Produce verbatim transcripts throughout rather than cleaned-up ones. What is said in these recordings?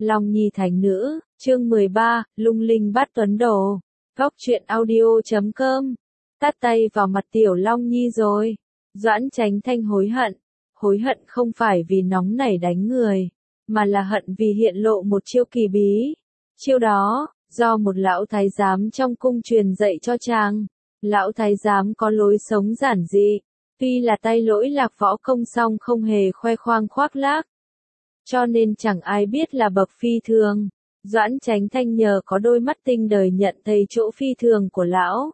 Long Nhi Thánh Nữ, chương mười ba, Lung Linh Bát Tuấn Đồ. Góc truyện audio chấm com. Tát tay vào mặt Tiểu Long Nhi rồi. Doãn Chánh Thanh hối hận. Hối hận không phải vì nóng nảy đánh người, mà là hận vì hiện lộ một chiêu kỳ bí. Chiêu đó, do một lão thái giám trong cung truyền dạy cho chàng. Lão thái giám có lối sống giản dị, tuy là tay lỗi lạc võ công song không hề khoe khoang khoác lác. Cho nên chẳng ai biết là bậc phi thường. Doãn Chánh Thanh nhờ có đôi mắt tinh đời nhận thấy chỗ phi thường của lão,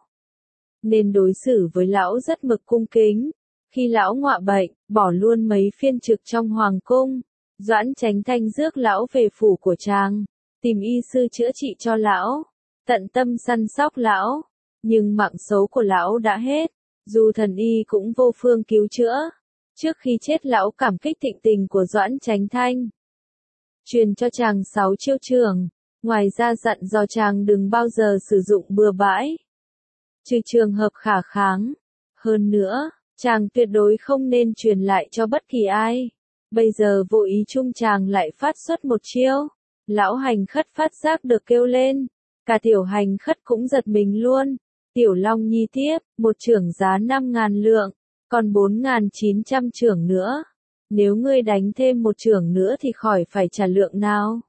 nên đối xử với lão rất mực cung kính. Khi lão ngọa bệnh, bỏ luôn mấy phiên trực trong hoàng cung, Doãn Chánh Thanh rước lão về phủ của chàng, tìm y sư chữa trị cho lão, tận tâm săn sóc lão. Nhưng mạng xấu của lão đã hết, dù thần y cũng vô phương cứu chữa. Trước khi chết lão cảm kích thịnh tình của Doãn Chánh Thanh, truyền cho chàng sáu chiêu trường, ngoài ra dặn dò chàng đừng bao giờ sử dụng bừa bãi, trừ trường hợp khả kháng. Hơn nữa, chàng tuyệt đối không nên truyền lại cho bất kỳ ai. Bây giờ vô ý chung chàng lại phát xuất một chiêu. Lão hành khất phát giác được kêu lên, cả tiểu hành khất cũng giật mình luôn. Tiểu Long Nhi tiếp, một chưởng giá năm ngàn lượng, còn bốn ngàn chín trăm chưởng nữa. Nếu ngươi đánh thêm một chưởng nữa thì khỏi phải trả lượng nào.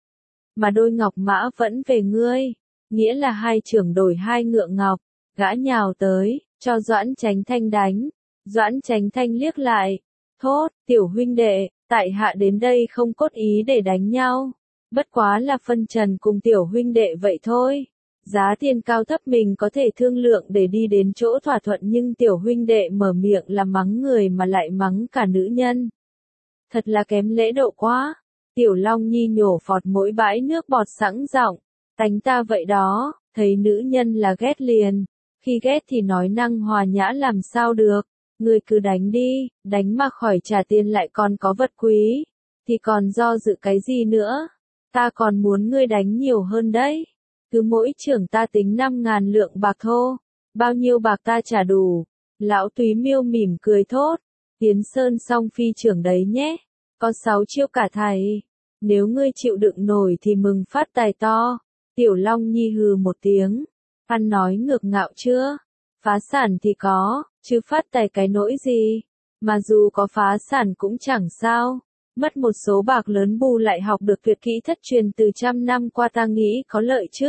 Mà đôi ngọc mã vẫn về ngươi, nghĩa là hai chưởng đổi hai ngựa ngọc. Gã nhào tới, cho Doãn Chánh Thanh đánh. Doãn Chánh Thanh liếc lại, thốt, tiểu huynh đệ, tại hạ đến đây không cốt ý để đánh nhau. Bất quá là phân trần cùng tiểu huynh đệ vậy thôi. Giá tiền cao thấp mình có thể thương lượng để đi đến chỗ thỏa thuận, nhưng tiểu huynh đệ mở miệng là mắng người mà lại mắng cả nữ nhân. Thật là kém lễ độ quá. Tiểu Long Nhi nhổ phọt mỗi bãi nước bọt sẵn giọng, tánh ta vậy đó, thấy nữ nhân là ghét liền. Khi ghét thì nói năng hòa nhã làm sao được. Ngươi cứ đánh đi, đánh mà khỏi trả tiền lại còn có vật quý, thì còn do dự cái gì nữa. Ta còn muốn ngươi đánh nhiều hơn đấy. Cứ mỗi chưởng ta tính năm ngàn lượng bạc thô. Bao nhiêu bạc ta trả đủ? Lão Túy Miêu mỉm cười thốt. Tiến Sơn song phi chưởng đấy nhé. Có sáu chiêu cả thầy. Nếu ngươi chịu đựng nổi thì mừng phát tài to. Tiểu Long Nhi hừ một tiếng. Ăn nói ngược ngạo chưa? Phá sản thì có, chứ phát tài cái nỗi gì? Mà dù có phá sản cũng chẳng sao. Mất một số bạc lớn bù lại học được tuyệt kỹ thất truyền từ trăm năm qua, ta nghĩ có lợi chứ.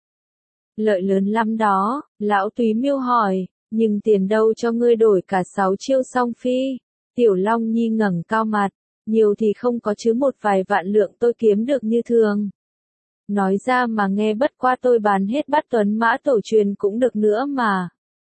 Lợi lớn lắm đó, Lão Túy Miêu hỏi, nhưng tiền đâu cho ngươi đổi cả sáu chiêu song phi? Tiểu Long Nhi ngẩng cao mặt, nhiều thì không có chứ một vài vạn lượng tôi kiếm được như thường. Nói ra mà nghe, bất qua tôi bán hết Bát Tuấn Mã tổ truyền cũng được nữa mà.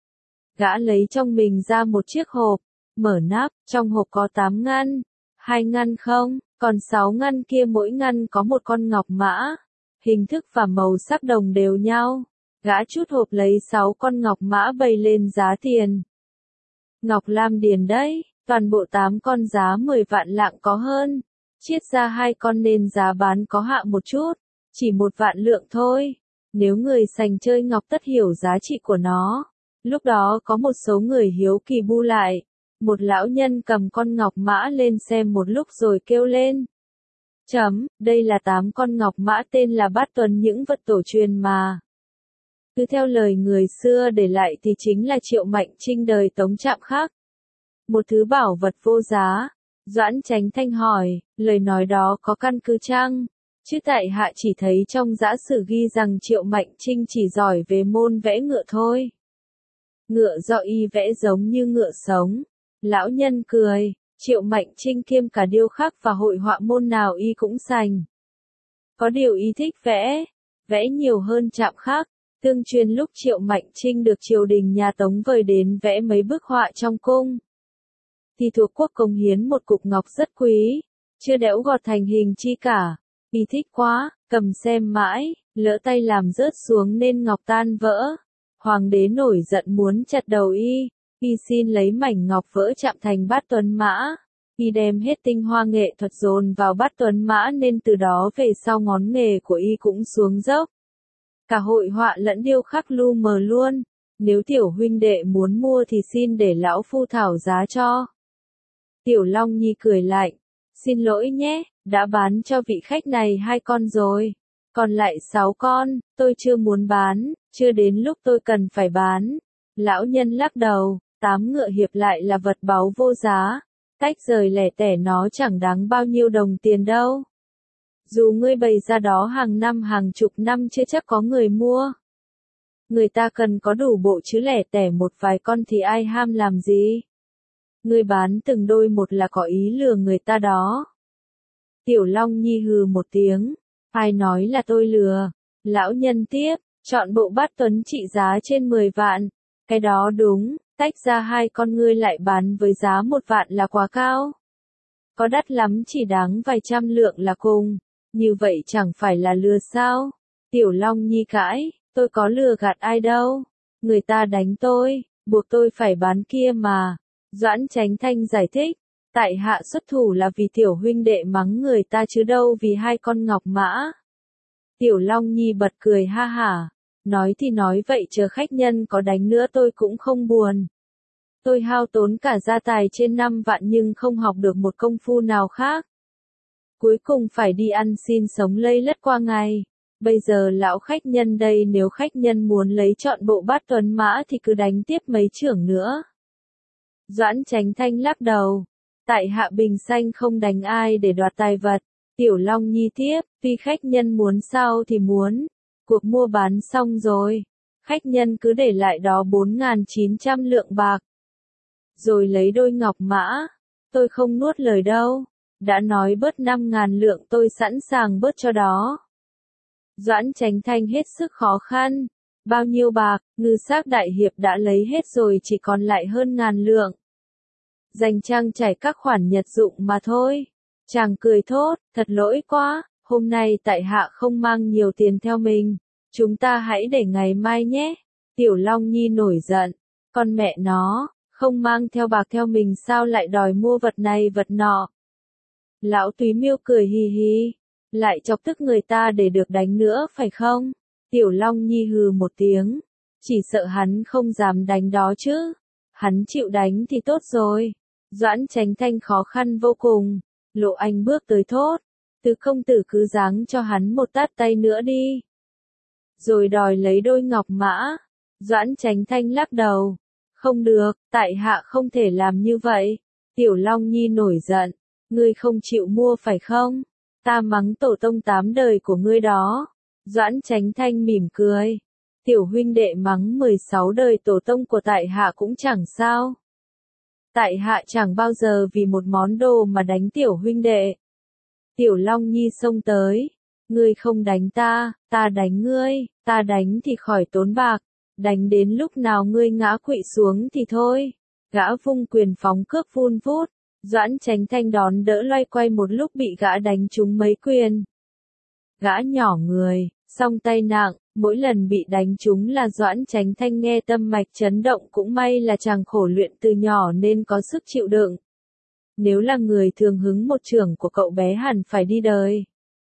Gã lấy trong mình ra một chiếc hộp, mở nắp, trong hộp có tám ngăn, hai ngăn không, còn sáu ngăn kia mỗi ngăn có một con ngọc mã, hình thức và màu sắc đồng đều nhau. Gã chút hộp lấy sáu con ngọc mã bày lên giá tiền. Ngọc lam điền đấy, toàn bộ tám con giá mười vạn lạng có hơn, chiết ra hai con nên giá bán có hạ một chút, chỉ một vạn lượng thôi. Nếu người sành chơi ngọc tất hiểu giá trị của nó. Lúc đó có một số người hiếu kỳ bu lại. Một lão nhân cầm con ngọc mã lên xem một lúc rồi kêu lên. Chấm, đây là tám con ngọc mã tên là Bát Tuấn, những vật tổ truyền mà. Cứ theo lời người xưa để lại thì chính là Triệu Mạnh Trinh đời Tống Trạm Khắc. Một thứ bảo vật vô giá. Doãn Chánh Thanh hỏi, lời nói đó có căn cứ chăng? Chứ tại hạ chỉ thấy trong giã sử ghi rằng Triệu Mạnh Trinh chỉ giỏi về môn vẽ ngựa thôi. Ngựa do y vẽ giống như ngựa sống. Lão nhân cười, Triệu Mạnh Trinh kiêm cả điêu khắc và hội họa, môn nào y cũng sành. Có điều y thích vẽ, vẽ nhiều hơn Trạm Khắc. Tương truyền lúc Triệu Mạnh Trinh được triều đình nhà Tống vời đến vẽ mấy bức họa trong cung, thì thuộc quốc cống hiến một cục ngọc rất quý, chưa đẽo gọt thành hình chi cả. Y thích quá, cầm xem mãi, lỡ tay làm rớt xuống nên ngọc tan vỡ. Hoàng đế nổi giận muốn chặt đầu y, y xin lấy mảnh ngọc vỡ chạm thành Bát Tuấn Mã. Y đem hết tinh hoa nghệ thuật dồn vào Bát Tuấn Mã nên từ đó về sau ngón nghề của y cũng xuống dốc. Cả hội họa lẫn điêu khắc lu mờ luôn. Nếu tiểu huynh đệ muốn mua thì xin để lão phu thảo giá cho. Tiểu Long Nhi cười lạnh, xin lỗi nhé, đã bán cho vị khách này hai con rồi. Còn lại sáu con, tôi chưa muốn bán, chưa đến lúc tôi cần phải bán. Lão nhân lắc đầu, tám ngựa hiệp lại là vật báu vô giá. Tách rời lẻ tẻ nó chẳng đáng bao nhiêu đồng tiền đâu. Dù ngươi bày ra đó hàng năm hàng chục năm chưa chắc có người mua. Người ta cần có đủ bộ chứ lẻ tẻ một vài con thì ai ham làm gì. Ngươi bán từng đôi một là có ý lừa người ta đó. Tiểu Long Nhi hừ một tiếng. Ai nói là tôi lừa? Lão nhân tiếp, chọn bộ bát tuấn trị giá trên mười vạn. Cái đó đúng, tách ra hai con ngươi lại bán với giá một vạn là quá cao. Có đắt lắm chỉ đáng vài trăm lượng là cùng. Như vậy chẳng phải là lừa sao? Tiểu Long Nhi cãi, tôi có lừa gạt ai đâu. Người ta đánh tôi, buộc tôi phải bán kia mà. Doãn Chánh Thanh giải thích, tại hạ xuất thủ là vì tiểu huynh đệ mắng người ta chứ đâu vì hai con ngọc mã. Tiểu Long Nhi bật cười ha hả, nói thì nói vậy chờ khách nhân có đánh nữa tôi cũng không buồn. Tôi hao tốn cả gia tài trên năm vạn nhưng không học được một công phu nào khác. Cuối cùng phải đi ăn xin sống lây lất qua ngày. Bây giờ lão khách nhân đây nếu khách nhân muốn lấy chọn bộ bát tuấn mã thì cứ đánh tiếp mấy trưởng nữa. Doãn Chánh Thanh lắc đầu. Tại hạ bình xanh không đánh ai để đoạt tài vật. Tiểu Long Nhi tiếp, tuy khách nhân muốn sao thì muốn. Cuộc mua bán xong rồi. Khách nhân cứ để lại đó bốn nghìn chín trăm lượng bạc. Rồi lấy đôi ngọc mã. Tôi không nuốt lời đâu. Đã nói bớt năm nghìn lượng tôi sẵn sàng bớt cho đó. Doãn Chánh Thanh hết sức khó khăn. Bao nhiêu bạc, ngư xác đại hiệp đã lấy hết rồi chỉ còn lại hơn ngàn lượng. Dành trang trải các khoản nhật dụng mà thôi. Chàng cười thốt, thật lỗi quá, hôm nay tại hạ không mang nhiều tiền theo mình. Chúng ta hãy để ngày mai nhé. Tiểu Long Nhi nổi giận. Con mẹ nó, không mang theo bạc theo mình sao lại đòi mua vật này vật nọ. Lão Túy Miêu cười hì hì. Lại chọc tức người ta để được đánh nữa phải không? Tiểu Long Nhi hừ một tiếng. Chỉ sợ hắn không dám đánh đó chứ. Hắn chịu đánh thì tốt rồi. Doãn Chánh Thanh khó khăn vô cùng. Lộ Anh bước tới thốt. Từ công tử cứ giáng cho hắn một tát tay nữa đi. Rồi đòi lấy đôi ngọc mã. Doãn Chánh Thanh lắc đầu. Không được, tại hạ không thể làm như vậy. Tiểu Long Nhi nổi giận. Ngươi không chịu mua phải không? Ta mắng tổ tông tám đời của ngươi đó. Doãn Chánh Thanh mỉm cười. Tiểu huynh đệ mắng mười sáu đời tổ tông của tại hạ cũng chẳng sao. Tại hạ chẳng bao giờ vì một món đồ mà đánh tiểu huynh đệ. Tiểu Long Nhi xông tới. Ngươi không đánh ta, ta đánh ngươi, ta đánh thì khỏi tốn bạc. Đánh đến lúc nào ngươi ngã quỵ xuống thì thôi. Gã vung quyền phóng cước vun vút. Doãn Chánh Thanh đón đỡ loay quay một lúc bị gã đánh trúng mấy quyền. Gã nhỏ người, song tay nặng, mỗi lần bị đánh trúng là Doãn Chánh Thanh nghe tâm mạch chấn động cũng may là chàng khổ luyện từ nhỏ nên có sức chịu đựng. Nếu là người thường hứng một chưởng của cậu bé hẳn phải đi đời.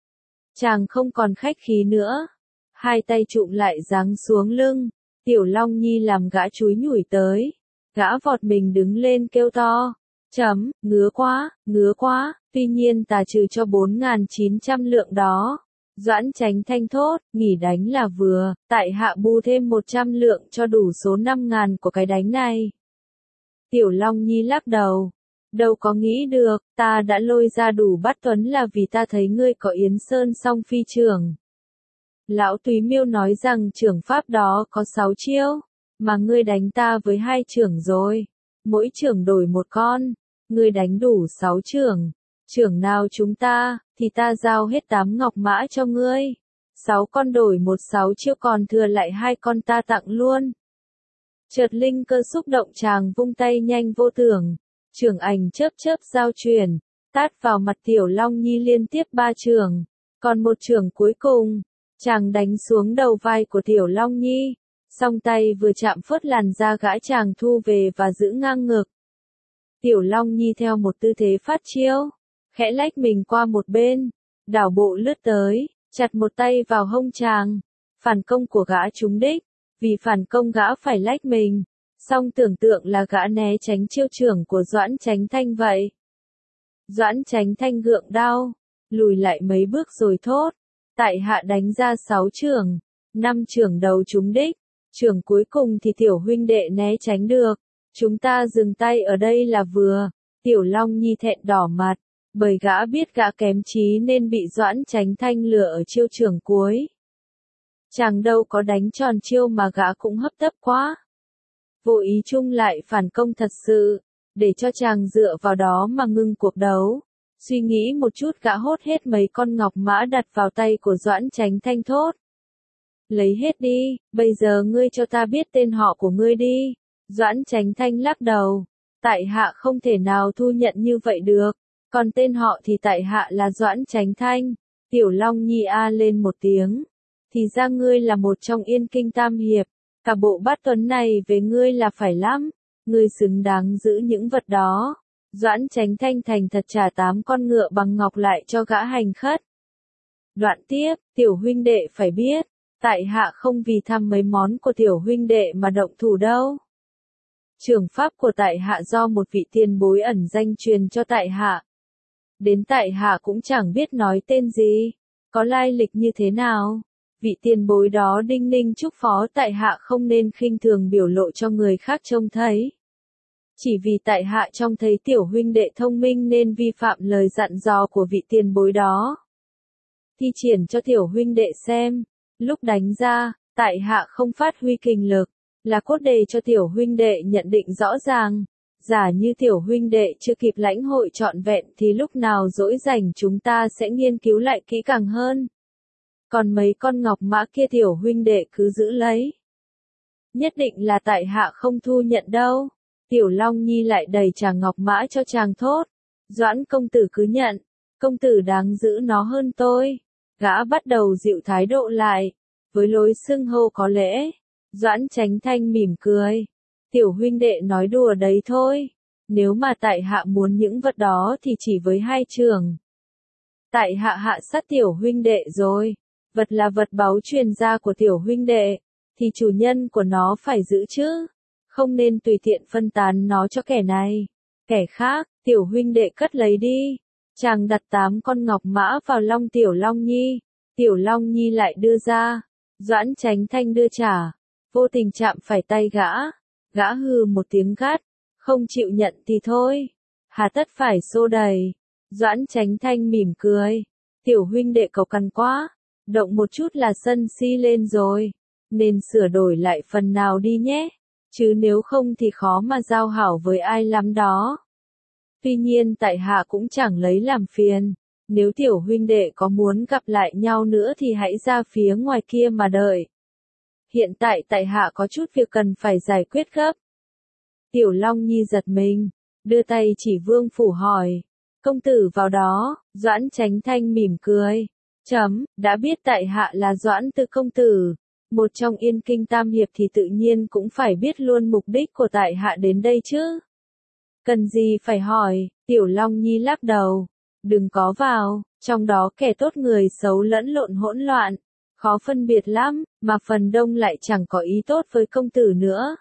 Chàng không còn khách khí nữa. Hai tay trụm lại giáng xuống lưng. Tiểu Long Nhi làm gã chúi nhủi tới. Gã vọt mình đứng lên kêu to. Chấm, ngứa quá, ngứa quá, tuy nhiên ta trừ cho bốn nghìn chín trăm lượng đó. Doãn Chánh Thanh thốt, nghỉ đánh là vừa, tại hạ bù thêm một trăm lượng cho đủ số năm nghìn của cái đánh này. Tiểu Long Nhi lắc đầu. Đâu có nghĩ được, ta đã lôi ra đủ bát tuấn là vì ta thấy ngươi có Yến Sơn song phi trưởng. Lão Túy Miêu nói rằng trưởng pháp đó có sáu chiêu, mà ngươi đánh ta với hai trưởng rồi. Mỗi trưởng đổi một con, ngươi đánh đủ sáu trưởng. Trưởng nào chúng ta, thì ta giao hết tám ngọc mã cho ngươi. Sáu con đổi một sáu chiêu còn thừa lại hai con ta tặng luôn. Chợt linh cơ xúc động chàng vung tay nhanh vô tưởng. Trưởng ảnh chớp chớp giao truyền, tát vào mặt Tiểu Long Nhi liên tiếp ba trường. Còn một trường cuối cùng, chàng đánh xuống đầu vai của Tiểu Long Nhi. Song tay vừa chạm phớt làn da gã chàng thu về và giữ ngang ngực. Tiểu Long Nhi theo một tư thế phát chiêu, khẽ lách mình qua một bên, đảo bộ lướt tới, chặt một tay vào hông chàng. Phản công của gã trúng đích, vì phản công gã phải lách mình. Song tưởng tượng là gã né tránh chiêu trưởng của Doãn Chánh Thanh vậy. Doãn Chánh Thanh gượng đau, lùi lại mấy bước rồi thốt. Tại hạ đánh ra sáu chưởng, năm chưởng đầu trúng đích, chưởng cuối cùng thì tiểu huynh đệ né tránh được. Chúng ta dừng tay ở đây là vừa. Tiểu Long Nhi thẹn đỏ mặt, bởi gã biết gã kém trí nên bị Doãn Chánh Thanh lừa ở chiêu chưởng cuối. Chàng đâu có đánh tròn chiêu mà gã cũng hấp tấp quá. Vô ý chung lại phản công thật sự, để cho chàng dựa vào đó mà ngưng cuộc đấu. Suy nghĩ một chút gã hốt hết mấy con ngọc mã đặt vào tay của Doãn Chánh Thanh thốt. Lấy hết đi, bây giờ ngươi cho ta biết tên họ của ngươi đi. Doãn Chánh Thanh lắc đầu. Tại hạ không thể nào thu nhận như vậy được. Còn tên họ thì tại hạ là Doãn Chánh Thanh. Tiểu Long Nhi a lên một tiếng. Thì ra ngươi là một trong Yên Kinh Tam Hiệp. Cả bộ bát tuấn này về ngươi là phải lắm. Ngươi xứng đáng giữ những vật đó. Doãn Chánh Thanh thành thật trả tám con ngựa bằng ngọc lại cho gã hành khất. Đoạn tiếp, tiểu huynh đệ phải biết. Tại hạ không vì thăm mấy món của tiểu huynh đệ mà động thủ đâu. Trường pháp của tại hạ do một vị tiền bối ẩn danh truyền cho tại hạ. Đến tại hạ cũng chẳng biết nói tên gì, có lai lịch như thế nào. Vị tiền bối đó đinh ninh chúc phó tại hạ không nên khinh thường biểu lộ cho người khác trông thấy. Chỉ vì tại hạ trông thấy tiểu huynh đệ thông minh nên vi phạm lời dặn dò của vị tiền bối đó. Thi triển cho tiểu huynh đệ xem, lúc đánh ra, tại hạ không phát huy kình lực, là cốt đề cho tiểu huynh đệ nhận định rõ ràng. Giả như tiểu huynh đệ chưa kịp lãnh hội trọn vẹn thì lúc nào dỗi rảnh chúng ta sẽ nghiên cứu lại kỹ càng hơn. Còn mấy con ngọc mã kia tiểu huynh đệ cứ giữ lấy. Nhất định là tại hạ không thu nhận đâu. Tiểu Long Nhi lại đầy trà ngọc mã cho chàng thốt. Doãn công tử cứ nhận, công tử đáng giữ nó hơn tôi. Gã bắt đầu dịu thái độ lại, với lối xưng hô có lễ. Doãn Chánh Thanh mỉm cười. Tiểu huynh đệ nói đùa đấy thôi. Nếu mà tại hạ muốn những vật đó thì chỉ với hai trường. Tại hạ hạ sát tiểu huynh đệ rồi. Vật là vật báu truyền gia của tiểu huynh đệ, thì chủ nhân của nó phải giữ chứ. Không nên tùy tiện phân tán nó cho kẻ này, kẻ khác. Tiểu huynh đệ cất lấy đi. Chàng đặt tám con ngọc mã vào long tiểu Long Nhi. Tiểu Long Nhi lại đưa ra. Doãn Chánh Thanh đưa trả. Vô tình chạm phải tay gã. Gã hừ một tiếng gắt. Không chịu nhận thì thôi. Hà tất phải xô đầy. Doãn Chánh Thanh mỉm cười. Tiểu huynh đệ cậu cằn quá. Động một chút là sân si lên rồi. Nên sửa đổi lại phần nào đi nhé. Chứ nếu không thì khó mà giao hảo với ai lắm đó. Tuy nhiên tại hạ cũng chẳng lấy làm phiền. Nếu tiểu huynh đệ có muốn gặp lại nhau nữa thì hãy ra phía ngoài kia mà đợi. Hiện tại tại hạ có chút việc cần phải giải quyết gấp. Tiểu Long Nhi giật mình, đưa tay chỉ Vương Phủ hỏi. Công tử vào đó. Doãn Chánh Thanh mỉm cười. Chấm, đã biết tại hạ là Doãn Tư công tử. Một trong Yên Kinh Tam Hiệp thì tự nhiên cũng phải biết luôn mục đích của tại hạ đến đây chứ. Cần gì phải hỏi. Tiểu Long Nhi lắc đầu. Đừng có vào, trong đó kẻ tốt người xấu lẫn lộn hỗn loạn. Khó phân biệt lắm, mà phần đông lại chẳng có ý tốt với công tử nữa.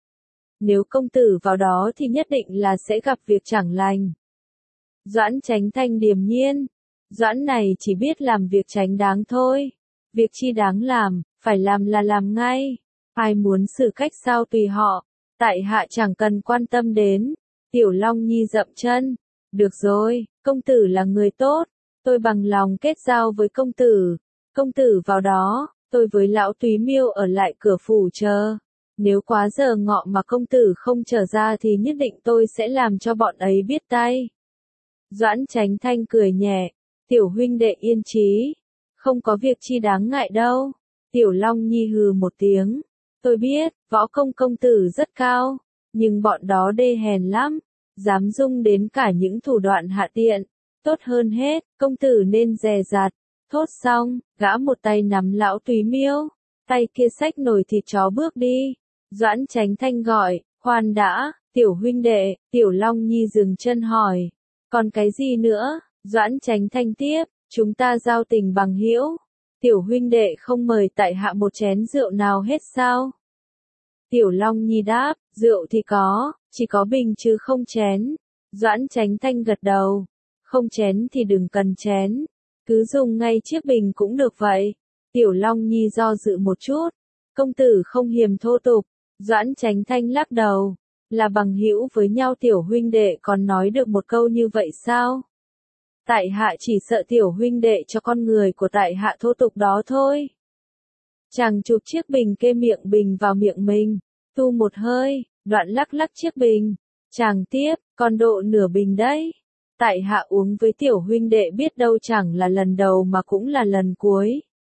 Nếu công tử vào đó thì nhất định là sẽ gặp việc chẳng lành. Doãn Chánh Thanh điềm nhiên. Doãn này chỉ biết làm việc tránh đáng thôi. Việc chi đáng làm, phải làm là làm ngay. Ai muốn xử cách sao tùy họ. Tại hạ chẳng cần quan tâm đến. Tiểu Long Nhi dậm chân. Được rồi, công tử là người tốt. Tôi bằng lòng kết giao với công tử. Công tử vào đó, tôi với lão Túy Miêu ở lại cửa phủ chờ. Nếu quá giờ ngọ mà công tử không trở ra thì nhất định tôi sẽ làm cho bọn ấy biết tay. Doãn Chánh Thanh cười nhẹ. Tiểu huynh đệ yên trí. Không có việc chi đáng ngại đâu. Tiểu Long Nhi hừ một tiếng. Tôi biết, võ công công tử rất cao. Nhưng bọn đó đê hèn lắm. Dám dung đến cả những thủ đoạn hạ tiện. Tốt hơn hết, công tử nên dè dặt. Thốt xong, gã một tay nắm lão Túy Miêu. Tay kia xách nồi thịt chó bước đi. Doãn Chánh Thanh gọi, khoan đã, tiểu huynh đệ. Tiểu Long Nhi dừng chân hỏi. Còn cái gì nữa? Doãn Chánh Thanh tiếp, chúng ta giao tình bằng hữu. Tiểu huynh đệ không mời tại hạ một chén rượu nào hết sao? Tiểu Long Nhi đáp, rượu thì có, chỉ có bình chứ không chén. Doãn Chánh Thanh gật đầu. không chén thì đừng cần chén, cứ dùng ngay chiếc bình cũng được vậy. Tiểu Long Nhi do dự một chút, công tử không hiềm thô tục, Doãn Chánh Thanh lắc đầu, là bằng hữu với nhau tiểu huynh đệ còn nói được một câu như vậy sao? Tại hạ chỉ sợ tiểu huynh đệ cho con người của tại hạ thô tục đó thôi. Chàng chụp chiếc bình kê miệng bình vào miệng mình, tu một hơi, đoạn lắc lắc chiếc bình. Chàng tiếp, còn độ nửa bình đấy. Tại hạ uống với tiểu huynh đệ biết đâu chẳng là lần đầu mà cũng là lần cuối.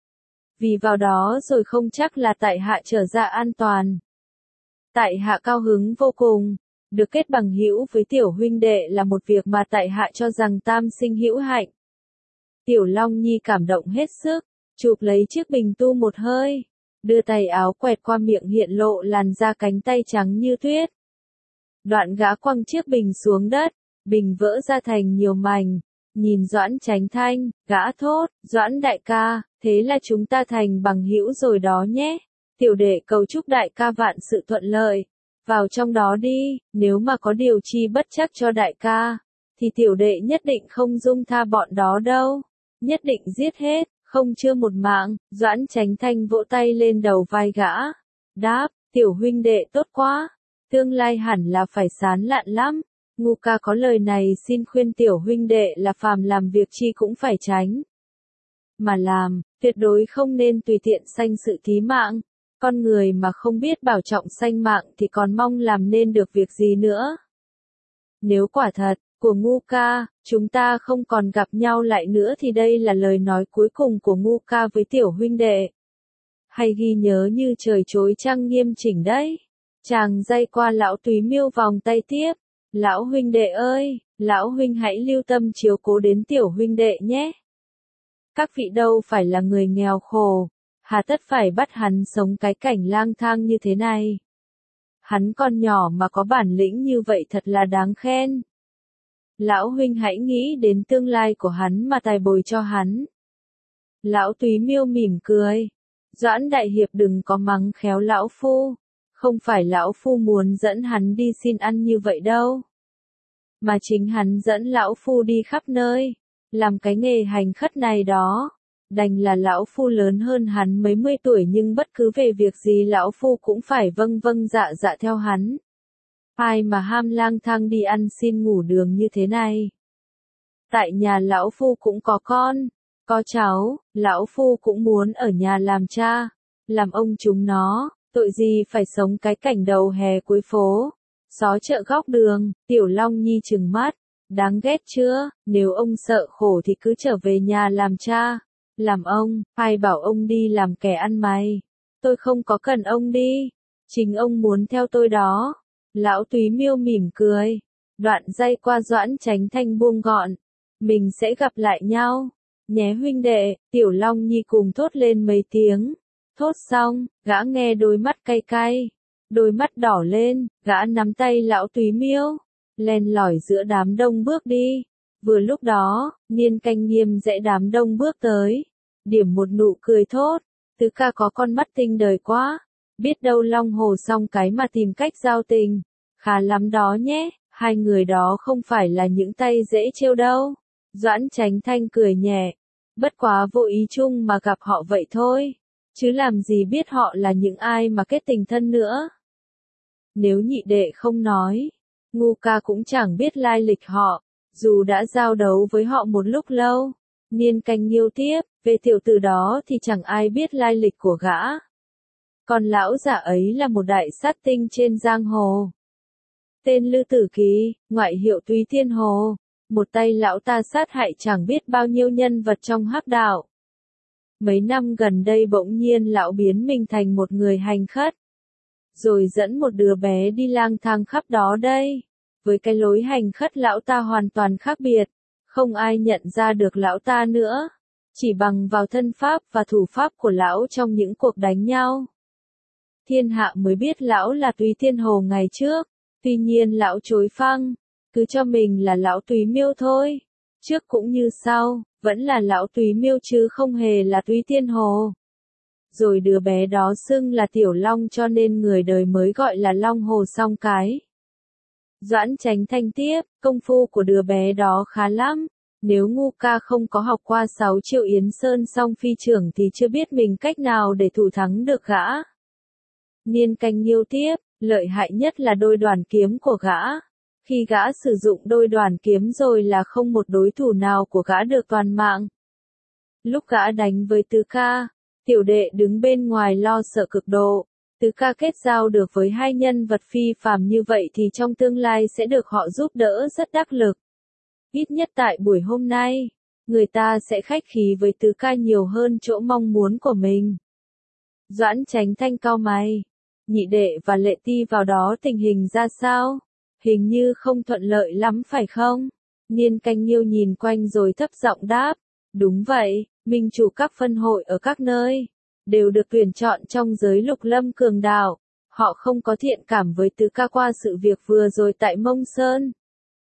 Vì vào đó rồi không chắc là tại hạ trở ra an toàn. Tại hạ cao hứng vô cùng, được kết bằng hữu với tiểu huynh đệ là một việc mà tại hạ cho rằng tam sinh hữu hạnh. Tiểu Long Nhi cảm động hết sức, chụp lấy chiếc bình tu một hơi, đưa tay áo quẹt qua miệng hiện lộ làn da cánh tay trắng như tuyết. Đoạn gã quăng chiếc bình xuống đất, bình vỡ ra thành nhiều mảnh, nhìn Doãn Chánh Thanh, gã thốt, Doãn đại ca, thế là chúng ta thành bằng hữu rồi đó nhé. Tiểu đệ cầu chúc đại ca vạn sự thuận lợi, vào trong đó đi, nếu mà có điều chi bất trắc cho đại ca, thì tiểu đệ nhất định không dung tha bọn đó đâu, nhất định giết hết, không chừa một mạng. Doãn Chánh Thanh vỗ tay lên đầu vai gã, đáp, tiểu huynh đệ tốt quá, tương lai hẳn là phải sán lạn lắm. Ngu ca có lời này xin khuyên tiểu huynh đệ là phàm làm việc chi cũng phải tránh mà làm, tuyệt đối không nên tùy tiện sanh sự thí mạng. Con người mà không biết bảo trọng sanh mạng thì còn mong làm nên được việc gì nữa. Nếu quả thật, của Ngu ca, chúng ta không còn gặp nhau lại nữa thì đây là lời nói cuối cùng của Ngu ca với tiểu huynh đệ. Hay ghi nhớ như trời chối trăng nghiêm chỉnh đấy. Chàng day qua lão Túy Miêu vòng tay tiếp. Lão huynh đệ ơi, lão huynh hãy lưu tâm chiếu cố đến tiểu huynh đệ nhé. Các vị đâu phải là người nghèo khổ, hà tất phải bắt hắn sống cái cảnh lang thang như thế này. Hắn còn nhỏ mà có bản lĩnh như vậy thật là đáng khen. Lão huynh hãy nghĩ đến tương lai của hắn mà tài bồi cho hắn. Lão Túy Miêu mỉm cười. Doãn đại hiệp đừng có mắng khéo lão phu. Không phải lão phu muốn dẫn hắn đi xin ăn như vậy đâu. Mà chính hắn dẫn lão phu đi khắp nơi. Làm cái nghề hành khất này đó. Đành là lão phu lớn hơn hắn mấy mươi tuổi nhưng bất cứ về việc gì lão phu cũng phải vâng vâng dạ dạ theo hắn. Ai mà ham lang thang đi ăn xin ngủ đường như thế này. Tại nhà lão phu cũng có con, có cháu, lão phu cũng muốn ở nhà làm cha, làm ông chúng nó, tội gì phải sống cái cảnh đầu hè cuối phố, xó chợ góc đường. Tiểu Long Nhi trừng mắt, đáng ghét chưa, nếu ông sợ khổ thì cứ trở về nhà làm cha. Làm ông, ai bảo ông đi làm kẻ ăn mày. Tôi không có cần ông đi. Chính ông muốn theo tôi đó. Lão Túy Miêu mỉm cười. Đoạn day qua Doãn Chánh Thanh buông gọn. Mình sẽ gặp lại nhau. Nhé huynh đệ, Tiểu Long Nhi cùng thốt lên mấy tiếng. Thốt xong, gã nghe đôi mắt cay cay. Đôi mắt đỏ lên, gã nắm tay lão Túy Miêu. Len lỏi giữa đám đông bước đi. Vừa lúc đó, Niên Canh Nghiêm dễ đám đông bước tới. Điểm một nụ cười thốt, tứ ca có con mắt tinh đời quá, biết đâu Long Hồ xong cái mà tìm cách giao tình, khá lắm đó nhé, hai người đó không phải là những tay dễ trêu đâu. Doãn Chánh Thanh cười nhẹ, bất quá vô ý chung mà gặp họ vậy thôi, chứ làm gì biết họ là những ai mà kết tình thân nữa. Nếu nhị đệ không nói, Ngu ca cũng chẳng biết lai lịch họ, dù đã giao đấu với họ một lúc lâu. Niên Canh Nghiêu tiếp, về tiểu tử đó thì chẳng ai biết lai lịch của gã. Còn lão giả ấy là một đại sát tinh trên giang hồ. Tên Lư Tử Kỳ, ngoại hiệu Túy Thiên Hồ. Một tay lão ta sát hại chẳng biết bao nhiêu nhân vật trong hắc đạo. Mấy năm gần đây bỗng nhiên lão biến mình thành một người hành khất. Rồi dẫn một đứa bé đi lang thang khắp đó đây. Với cái lối hành khất lão ta hoàn toàn khác biệt. Không ai nhận ra được lão ta nữa. Chỉ bằng vào thân pháp và thủ pháp của lão trong những cuộc đánh nhau. Thiên hạ mới biết lão là Túy Thiên Hồ ngày trước. Tuy nhiên lão chối phăng. Cứ cho mình là lão Túy Miêu thôi. Trước cũng như sau, vẫn là lão Túy Miêu chứ không hề là Túy Thiên Hồ. Rồi đứa bé đó xưng là Tiểu Long cho nên người đời mới gọi là Long Hồ song cái. Doãn Chánh Thanh tiếp, công phu của đứa bé đó khá lắm. Nếu ngu ca không có học qua sáu triệu Yến Sơn song phi trưởng thì chưa biết mình cách nào để thủ thắng được gã. Niên Canh Nghiêu tiếp, lợi hại nhất là đôi đoàn kiếm của gã. Khi gã sử dụng đôi đoàn kiếm rồi là không một đối thủ nào của gã được toàn mạng. Lúc gã đánh với Tứ Ca, tiểu đệ đứng bên ngoài lo sợ cực độ. Tứ Ca kết giao được với hai nhân vật phi phàm như vậy thì trong tương lai sẽ được họ giúp đỡ rất đắc lực. Ít nhất tại buổi hôm nay, người ta sẽ khách khí với Tứ Ca nhiều hơn chỗ mong muốn của mình. Doãn Chánh Thanh cau mày. Nhị đệ và Lệ Ti vào đó tình hình ra sao? Hình như không thuận lợi lắm phải không? Niên Canh Nghiêu nhìn quanh rồi thấp giọng đáp. Đúng vậy, minh chủ các phân hội ở các nơi đều được tuyển chọn trong giới Lục Lâm cường đạo. Họ không có thiện cảm với Tứ Ca qua sự việc vừa rồi tại Mông Sơn.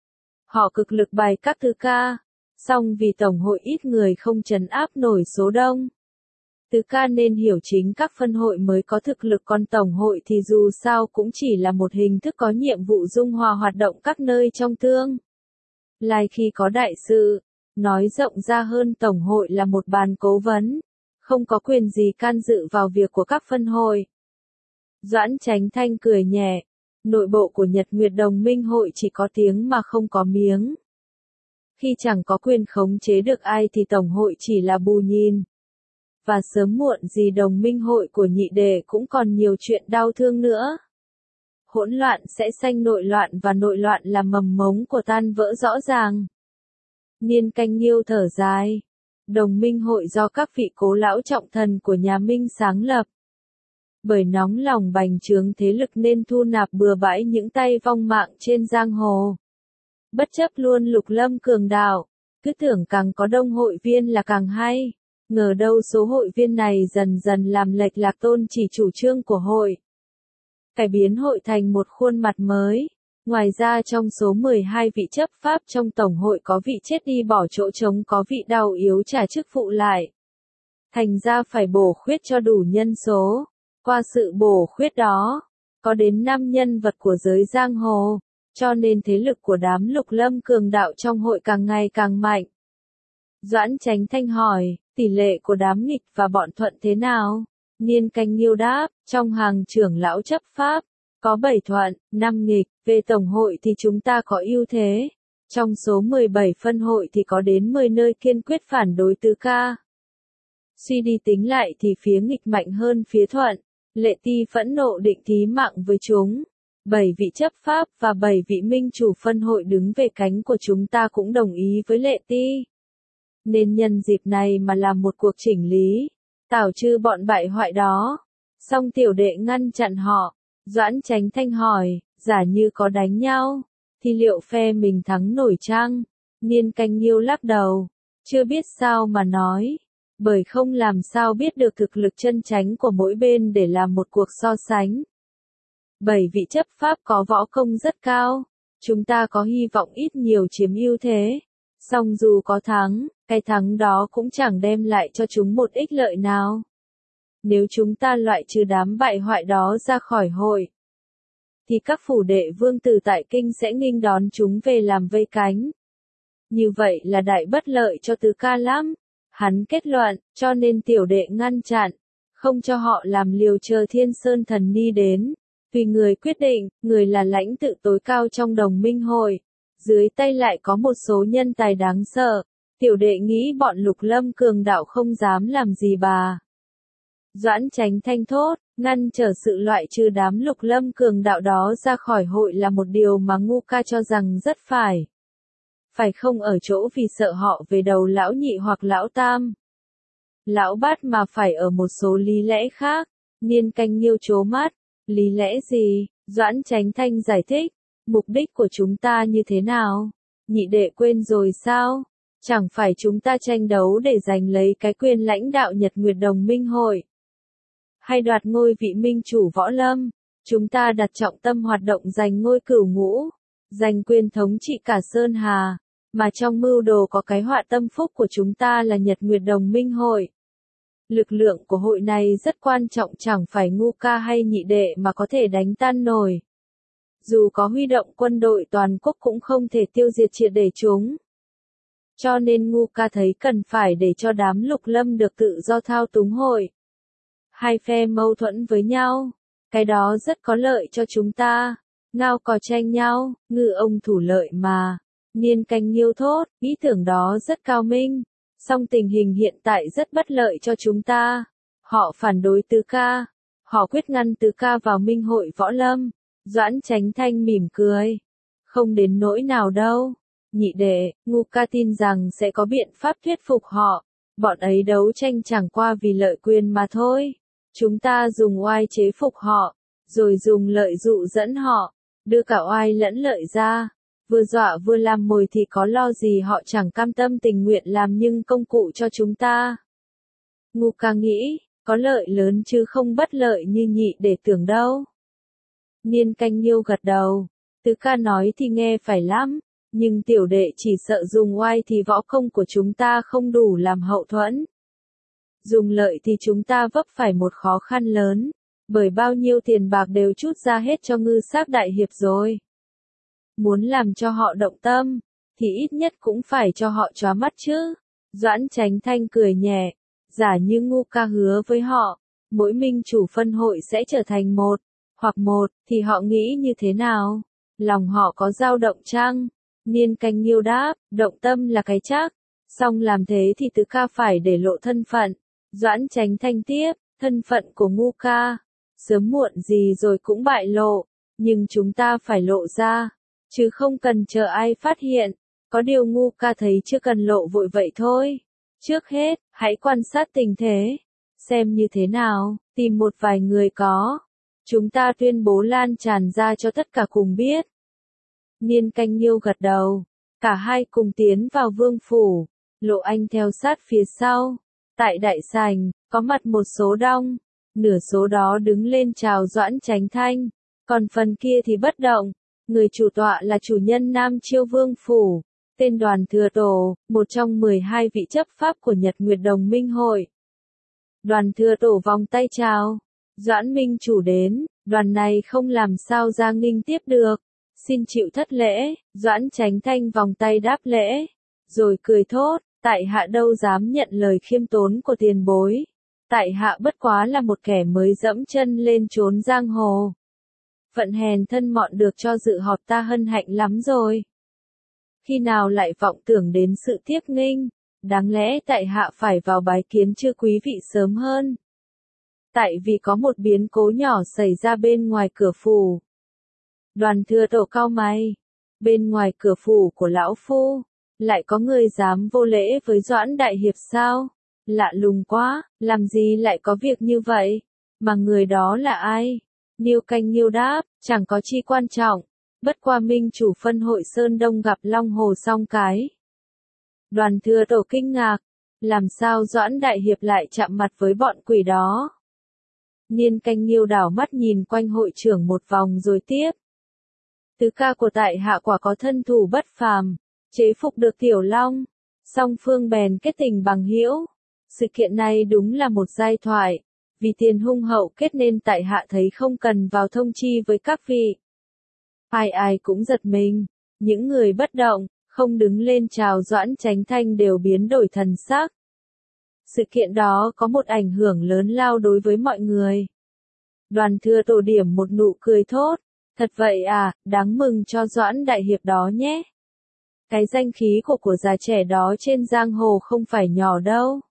Họ cực lực bài các Tứ Ca, song vì tổng hội ít người không trấn áp nổi số đông. Tứ Ca nên hiểu chính các phân hội mới có thực lực, còn tổng hội thì dù sao cũng chỉ là một hình thức có nhiệm vụ dung hòa hoạt động các nơi trong tương lai khi có đại sự. Nói rộng ra hơn, tổng hội là một bàn cố vấn, không có quyền gì can dự vào việc của các phân hội. Doãn Chánh Thanh cười nhẹ. Nội bộ của Nhật Nguyệt Đồng Minh hội chỉ có tiếng mà không có miếng. Khi chẳng có quyền khống chế được ai thì tổng hội chỉ là bù nhìn. Và sớm muộn gì đồng minh hội của nhị đệ cũng còn nhiều chuyện đau thương nữa. Hỗn loạn sẽ sanh nội loạn và nội loạn là mầm mống của tan vỡ rõ ràng. Niên Canh Nghiêu thở dài. Đồng minh hội do các vị cố lão trọng thần của nhà Minh sáng lập. Bởi nóng lòng bành trướng thế lực nên thu nạp bừa bãi những tay vong mạng trên giang hồ. Bất chấp luôn Lục Lâm cường đạo, cứ tưởng càng có đông hội viên là càng hay. Ngờ đâu số hội viên này dần dần làm lệch lạc tôn chỉ chủ trương của hội. Cải biến hội thành một khuôn mặt mới. Ngoài ra trong số mười hai vị chấp pháp trong tổng hội có vị chết đi bỏ chỗ trống, có vị đau yếu trả chức phụ lại. Thành ra phải bổ khuyết cho đủ nhân số. Qua sự bổ khuyết đó, có đến năm nhân vật của giới giang hồ, cho nên thế lực của đám Lục Lâm cường đạo trong hội càng ngày càng mạnh. Doãn Chánh Thanh hỏi, tỷ lệ của đám nghịch và bọn thuận thế nào? Niên Canh Nghiêu đáp, trong hàng trưởng lão chấp pháp, có bảy thuận, năm nghịch, về tổng hội thì chúng ta có ưu thế. Trong số mười bảy phân hội thì có đến mười nơi kiên quyết phản đối Tứ Ca. Suy đi tính lại thì phía nghịch mạnh hơn phía thuận. Lệ Ti phẫn nộ định thí mạng với chúng. Bảy vị chấp pháp và bảy vị minh chủ phân hội đứng về cánh của chúng ta cũng đồng ý với Lệ Ti. Nên nhân dịp này mà làm một cuộc chỉnh lý, tảo trừ bọn bại hoại đó. Song tiểu đệ ngăn chặn họ. Doãn Chánh Thanh hỏi, giả như có đánh nhau, thì liệu phe mình thắng nổi chăng? Niên Canh Nghiêu lắc đầu, chưa biết sao mà nói. Bởi không làm sao biết được thực lực chân chánh của mỗi bên để làm một cuộc so sánh. Bảy vị chấp pháp có võ công rất cao, chúng ta có hy vọng ít nhiều chiếm ưu thế. Song dù có thắng, cái thắng đó cũng chẳng đem lại cho chúng một ích lợi nào. Nếu chúng ta loại trừ đám bại hoại đó ra khỏi hội, thì các phủ đệ vương tử tại kinh sẽ nghênh đón chúng về làm vây cánh. Như vậy là đại bất lợi cho Tứ Ca lắm. Hắn kết luận, cho nên tiểu đệ ngăn chặn, không cho họ làm liều chờ Thiên Sơn Thần Ni đến. Tùy người quyết định, người là lãnh tự tối cao trong đồng minh hội. Dưới tay lại có một số nhân tài đáng sợ. Tiểu đệ nghĩ bọn Lục Lâm cường đạo không dám làm gì bà. Doãn Chánh Thanh thốt, ngăn trở sự loại trừ đám Lục Lâm cường đạo đó ra khỏi hội là một điều mà ngu ca cho rằng rất phải. Phải không ở chỗ vì sợ họ về đầu lão nhị hoặc lão tam, lão bát, mà phải ở một số lý lẽ khác. Niên Canh Nghiêu trố mắt, lý lẽ gì? Doãn Chánh Thanh giải thích, mục đích của chúng ta như thế nào? Nhị đệ quên rồi sao? Chẳng phải chúng ta tranh đấu để giành lấy cái quyền lãnh đạo Nhật Nguyệt Đồng Minh hội, hay đoạt ngôi vị minh chủ võ lâm? Chúng ta đặt trọng tâm hoạt động giành ngôi cửu ngũ, giành quyền thống trị cả Sơn Hà, mà trong mưu đồ có cái họa tâm phúc của chúng ta là Nhật Nguyệt Đồng Minh hội. Lực lượng của hội này rất quan trọng, chẳng phải ngu ca hay nhị đệ mà có thể đánh tan nổi. Dù có huy động quân đội toàn quốc cũng không thể tiêu diệt triệt để chúng. Cho nên Ngu Ca thấy cần phải để cho đám Lục Lâm được tự do thao túng hội. Hai phe mâu thuẫn với nhau, cái đó rất có lợi cho chúng ta. Ngao cò tranh nhau, ngư ông thủ lợi mà. Niên Canh Nghiêu thốt, ý tưởng đó rất cao minh. Song tình hình hiện tại rất bất lợi cho chúng ta. Họ phản đối Tứ Ca. Họ quyết ngăn Tứ Ca vào Minh hội Võ Lâm. Doãn Chánh Thanh mỉm cười. Không đến nỗi nào đâu. Nhị đệ, Ngu Ca tin rằng sẽ có biện pháp thuyết phục họ. Bọn ấy đấu tranh chẳng qua vì lợi quyền mà thôi. Chúng ta dùng oai chế phục họ, rồi dùng lợi dụ dẫn họ, đưa cả oai lẫn lợi ra. Vừa dọa vừa làm mồi thì có lo gì họ chẳng cam tâm tình nguyện làm nhưng công cụ cho chúng ta. Ngu Ca nghĩ, có lợi lớn chứ không bất lợi như nhị để tưởng đâu. Niên Canh Nghiêu gật đầu, Tứ Ca nói thì nghe phải lắm, nhưng tiểu đệ chỉ sợ dùng oai thì võ công của chúng ta không đủ làm hậu thuẫn. Dùng lợi thì chúng ta vấp phải một khó khăn lớn, bởi bao nhiêu tiền bạc đều trút ra hết cho Ngư Sắc đại hiệp rồi. Muốn làm cho họ động tâm, thì ít nhất cũng phải cho họ chóa mắt chứ. Doãn Chánh Thanh cười nhẹ, giả như Ngu Ca hứa với họ, mỗi minh chủ phân hội sẽ trở thành một, hoặc một, thì họ nghĩ như thế nào? Lòng họ có dao động chăng? Niên Canh Nghiêu đáp, động tâm là cái chắc, song làm thế thì Tứ Ca phải để lộ thân phận. Doãn Chánh Thanh tiếp, thân phận của Ngu Ca, sớm muộn gì rồi cũng bại lộ, nhưng chúng ta phải lộ ra, chứ không cần chờ ai phát hiện. Có điều Ngu Ca thấy chưa cần lộ vội vậy thôi. Trước hết, hãy quan sát tình thế, xem như thế nào, tìm một vài người có. Chúng ta tuyên bố lan tràn ra cho tất cả cùng biết. Niên Canh Nghiêu gật đầu, cả hai cùng tiến vào vương phủ, Lộ Anh theo sát phía sau. Tại đại sảnh, có mặt một số đông, nửa số đó đứng lên chào Doãn Chánh Thanh, còn phần kia thì bất động. Người chủ tọa là chủ nhân Nam Chiêu Vương Phủ, tên Đoàn Thừa Tổ, một trong mười hai vị chấp pháp của Nhật Nguyệt Đồng Minh Hội. Đoàn Thừa Tổ vòng tay chào, Doãn Minh chủ đến, đoàn này không làm sao ra nghênh tiếp được, xin chịu thất lễ. Doãn Chánh Thanh vòng tay đáp lễ, rồi cười thốt, tại hạ đâu dám nhận lời khiêm tốn của tiền bối. Tại hạ bất quá là một kẻ mới dẫm chân lên chốn giang hồ. Phận hèn thân mọn được cho dự họp ta hân hạnh lắm rồi. Khi nào lại vọng tưởng đến sự tiếp nghinh, đáng lẽ tại hạ phải vào bái kiến chư quý vị sớm hơn. Tại vì có một biến cố nhỏ xảy ra bên ngoài cửa phủ. Đoàn Thừa Tổ cau mày, bên ngoài cửa phủ của lão phu, lại có người dám vô lễ với Doãn đại hiệp sao? Lạ lùng quá, làm gì lại có việc như vậy? Mà người đó là ai? Niêu Canh Nghiêu đáp, chẳng có chi quan trọng, bất qua minh chủ phân hội Sơn Đông gặp Long Hồ Song Cái. Đoàn Thừa Tổ kinh ngạc, làm sao Doãn đại hiệp lại chạm mặt với bọn quỷ đó? Niên Canh Nghiêu đảo mắt nhìn quanh hội trưởng một vòng rồi tiếp. Tứ Ca của tại hạ quả có thân thủ bất phàm, chế phục được Tiểu Long, song phương bèn kết tình bằng hữu. Sự kiện này đúng là một giai thoại, vì tiền hung hậu kết nên tại hạ thấy không cần vào thông chi với các vị. Ai ai cũng giật mình, những người bất động, không đứng lên chào Doãn Chánh Thanh đều biến đổi thần sắc. Sự kiện đó có một ảnh hưởng lớn lao đối với mọi người. Đoàn Thừa Tổ điểm một nụ cười thốt, thật vậy à, đáng mừng cho Doãn đại hiệp đó nhé. Cái danh khí của của già trẻ đó trên giang hồ không phải nhỏ đâu.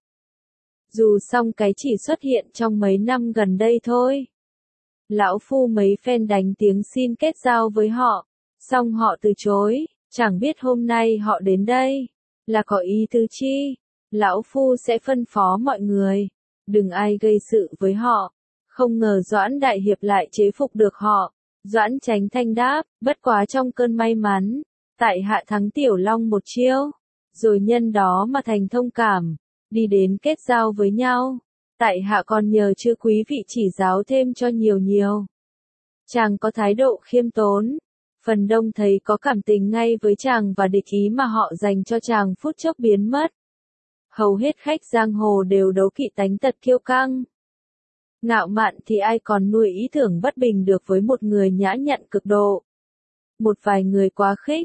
Dù xong cái chỉ xuất hiện trong mấy năm gần đây thôi. Lão phu mấy phen đánh tiếng xin kết giao với họ, xong họ từ chối, chẳng biết hôm nay họ đến đây, là có ý tứ chi. Lão phu sẽ phân phó mọi người, đừng ai gây sự với họ. Không ngờ Doãn đại hiệp lại chế phục được họ. Doãn Chánh Thanh đáp, bất quá trong cơn may mắn, tại hạ thắng Tiểu Long một chiêu, rồi nhân đó mà thành thông cảm, đi đến kết giao với nhau. Tại hạ còn nhờ chư quý vị chỉ giáo thêm cho nhiều nhiều. Chàng có thái độ khiêm tốn, phần đông thấy có cảm tình ngay với chàng và địch ý mà họ dành cho chàng phút chốc biến mất. Hầu hết khách giang hồ đều đấu kỵ tánh tật kiêu căng. Ngạo mạn thì ai còn nuôi ý tưởng bất bình được với một người nhã nhặn cực độ. Một vài người quá khích,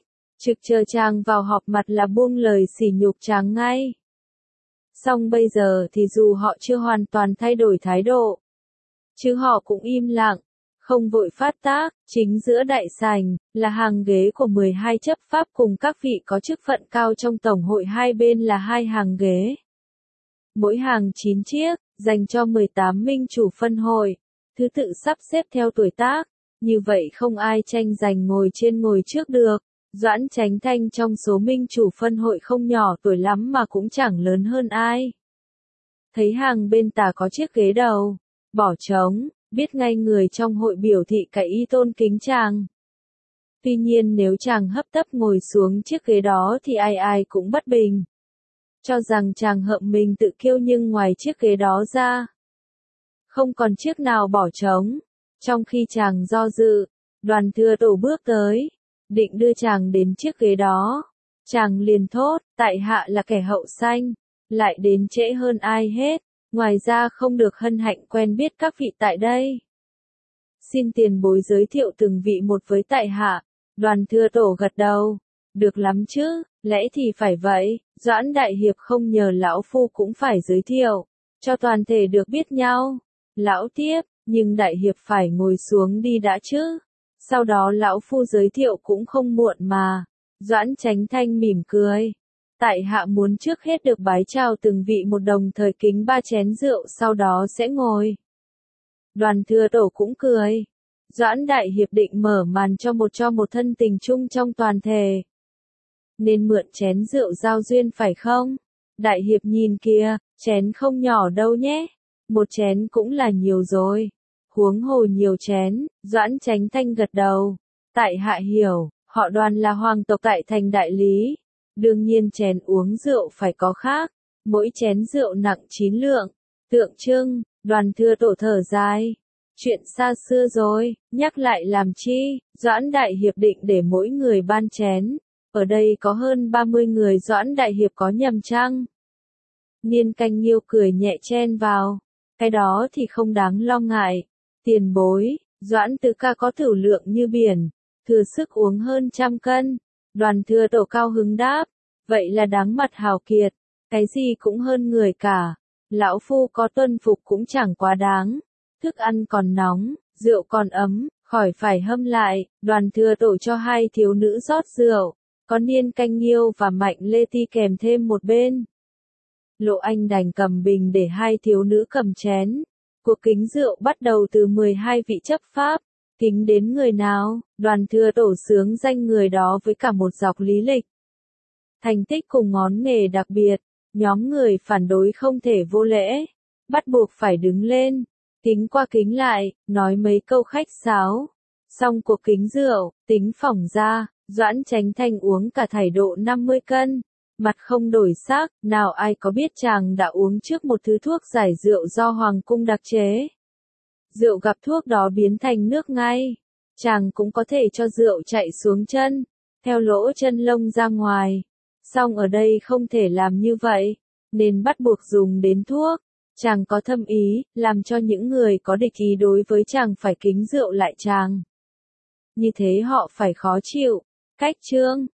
Trực chờ chàng vào họp mặt là buông lời sỉ nhục chàng ngay. Song bây giờ thì dù họ chưa hoàn toàn thay đổi thái độ, chứ họ cũng im lặng, không vội phát tác. Chính giữa đại sảnh, là hàng ghế của mười hai chấp pháp cùng các vị có chức phận cao trong tổng hội, hai bên là hai hàng ghế. Mỗi hàng chín chiếc, dành cho mười tám minh chủ phân hội, thứ tự sắp xếp theo tuổi tác, như vậy không ai tranh giành ngồi trên ngồi trước được. Doãn Chánh Thanh trong số minh chủ phân hội không nhỏ tuổi lắm mà cũng chẳng lớn hơn ai. Thấy hàng bên tả có chiếc ghế đầu, bỏ trống, biết ngay người trong hội biểu thị cái ý tôn kính chàng. Tuy nhiên nếu chàng hấp tấp ngồi xuống chiếc ghế đó thì ai ai cũng bất bình. Cho rằng chàng hợm mình tự kiêu, nhưng ngoài chiếc ghế đó ra, không còn chiếc nào bỏ trống. Trong khi chàng do dự, Đoàn Thừa Tổ bước tới, định đưa chàng đến chiếc ghế đó. Chàng liền thốt, tại hạ là kẻ hậu sanh, lại đến trễ hơn ai hết, ngoài ra không được hân hạnh quen biết các vị tại đây. Xin tiền bối giới thiệu từng vị một với tại hạ. Đoàn Thừa Tổ gật đầu, được lắm chứ, lẽ thì phải vậy, Doãn Đại Hiệp không nhờ lão phu cũng phải giới thiệu, cho toàn thể được biết nhau. Lão tiếp, nhưng Đại Hiệp phải ngồi xuống đi đã chứ. Sau đó lão phu giới thiệu cũng không muộn mà. Doãn Chánh Thanh mỉm cười. Tại hạ muốn trước hết được bái chào từng vị một, đồng thời kính ba chén rượu, sau đó sẽ ngồi. Đoàn Thừa Tổ cũng cười. Doãn Đại Hiệp định mở màn cho một cho một thân tình chung trong toàn thể. Nên mượn chén rượu giao duyên phải không? Đại Hiệp nhìn kìa, chén không nhỏ đâu nhé. Một chén cũng là nhiều rồi. Huống hồ nhiều chén. Doãn Chánh Thanh gật đầu. Tại hạ hiểu, họ Đoàn là hoàng tộc tại thành Đại Lý. Đương nhiên chén uống rượu phải có khác. Mỗi chén rượu nặng chín lượng. Tượng trưng. Đoàn Thừa Tổ thở dài. Chuyện xa xưa rồi, nhắc lại làm chi. Doãn Đại Hiệp định để mỗi người ban chén. Ở đây có hơn ba mươi người, Doãn Đại Hiệp có nhầm chăng? Niên Canh Nghiêu cười nhẹ chen vào. Cái đó thì không đáng lo ngại. Tiền bối, Doãn Tứ Ca có tửu lượng như biển, thừa sức uống hơn trăm cân. Đoàn Thừa Tổ cao hứng đáp. Vậy là đáng mặt hào kiệt. Cái gì cũng hơn người cả. Lão phu có tuân phục cũng chẳng quá đáng. Thức ăn còn nóng, rượu còn ấm, khỏi phải hâm lại. Đoàn Thừa Tổ cho hai thiếu nữ rót rượu. Có Niên Canh Nghiêu và Mạnh Lê Ti kèm thêm một bên. Lộ Anh đành cầm bình để hai thiếu nữ cầm chén. Cuộc kính rượu bắt đầu từ mười hai vị chấp pháp. Kính đến người nào, Đoàn Thừa Tổ xướng danh người đó với cả một dọc lý lịch. Thành tích cùng ngón nghề đặc biệt. Nhóm người phản đối không thể vô lễ. Bắt buộc phải đứng lên. Kính qua kính lại, nói mấy câu khách sáo. Xong cuộc kính rượu, tính phỏng ra, Doãn Chánh Thanh uống cả thảy độ năm mươi cân. Mặt không đổi sắc, nào ai có biết chàng đã uống trước một thứ thuốc giải rượu do Hoàng cung đặc chế. Rượu gặp thuốc đó biến thành nước ngay. Chàng cũng có thể cho rượu chạy xuống chân, theo lỗ chân lông ra ngoài. Song ở đây không thể làm như vậy, nên bắt buộc dùng đến thuốc. Chàng có thâm ý, làm cho những người có địch ý đối với chàng phải kính rượu lại chàng. Như thế họ phải khó chịu. Cách chương